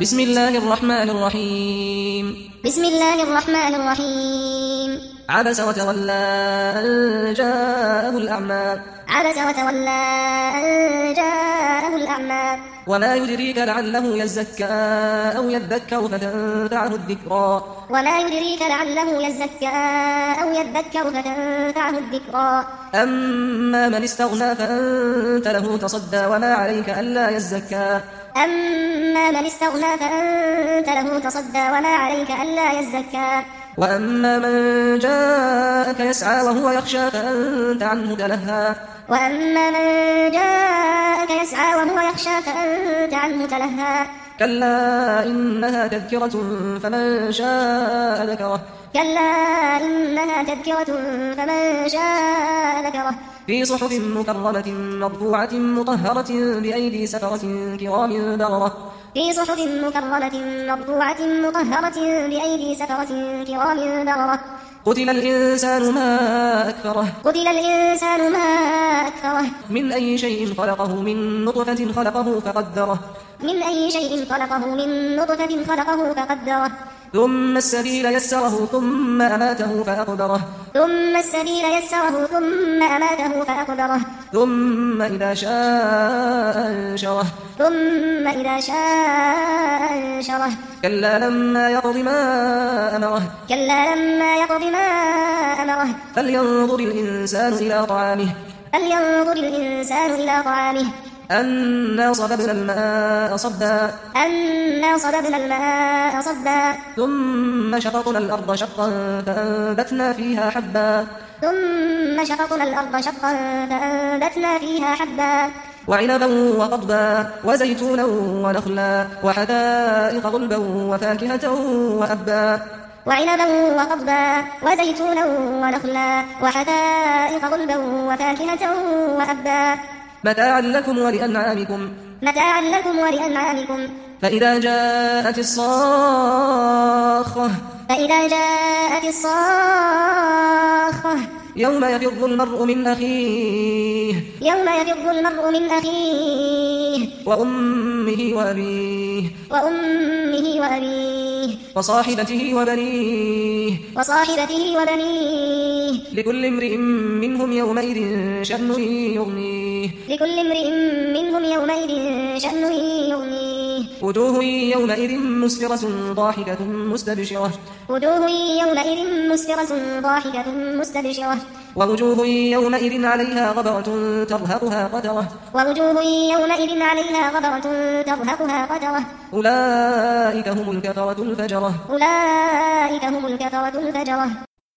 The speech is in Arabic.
بسم الله الرحمن الرحيم بسم الله الرحمن الرحيم عبس وتولى أن جاءه الأعمى عبس وتولى أن جاءه الأعمى وما يدريك لعله يزكى أو يذكر فتنفعه الذكرى وما يدريك لعله يزكى أو يذكر فتنفعه الذكرى أما من استغنى فأنت له تصدى وما عليك ألا يزكى أما من استغنى فأنت له تصدى وما عليك ألا يزكى وأما من جاءك يسعى وهو يخشى فأنت عنه تلهى وأما من جاءك يسعى وهو يخشى فأنت عنه تلهى كلا إنها تذكرة فمن شاء ذكره كلا إنها تذكرة فمن شاء ذكره في صحف مكرمة مرفوعة مطهرة بأيدي سفرة كرام بررة في صحف مكرمة مرفوعة مطهرة بأيدي سفرة كرام بررة قتل الإنسان ما أكفره قتل الإنسان ما أكفره من أي شيء خلقه من نطفة خلقه فقدره من أي شيء خلقه من نطفة خلقه فقدره ثم السبيل يسره ثم أماته فأقبره ثم السبيل يسره ثم أماته فأقبره ثم إذا شاء أنشره ثم إذا شاء أنشره كلا لما يقض ما أمره كلا لما يقض ما أمره فلينظر الإنسان إلى طعامه فلينظر الإنسان إلى طعامه أنا صببنا الماء صبا أنا صببنا الماء صبا ثم شققنا الأرض شقا فأنبتنا فيها حبا ثم شققنا الأرض شقا فأنبتنا فيها حبا وعنبا وقضبا وزيتونا ونخلا وحدائق غلبا وفاكهة وأبا وعنبا وقضبا وزيتونا ونخلا وحدائق غلبا وفاكهة وأبا متاعا لكم ولأنعامكم متاعا لكم ولأنعامكم فإذا جاءت الصاخة فإذا جاءت الصاخة يوم يفر المرء من أخيه يوم يفر المرء من أخيه وأمه وأبيه وأمه وأبيه وصاحبته وبنيه وصاحبته وبنيه لكل امرئ منهم يومئذ شأن يغنيه لكل امرئ منهم يومئذ شأن يغنيه وجوه يومئذ مسفرة ضاحكة مستبشرة وجوه يومئذ مسفرة ضاحكة مستبشرة ووجوه يومئذ عليها غبرة ترهقها قترة ووجوه يومئذ عليها غبرة ترهقها قترة أولئك هم الكفرة الفجرة أولئك هم الكفرة الفجرة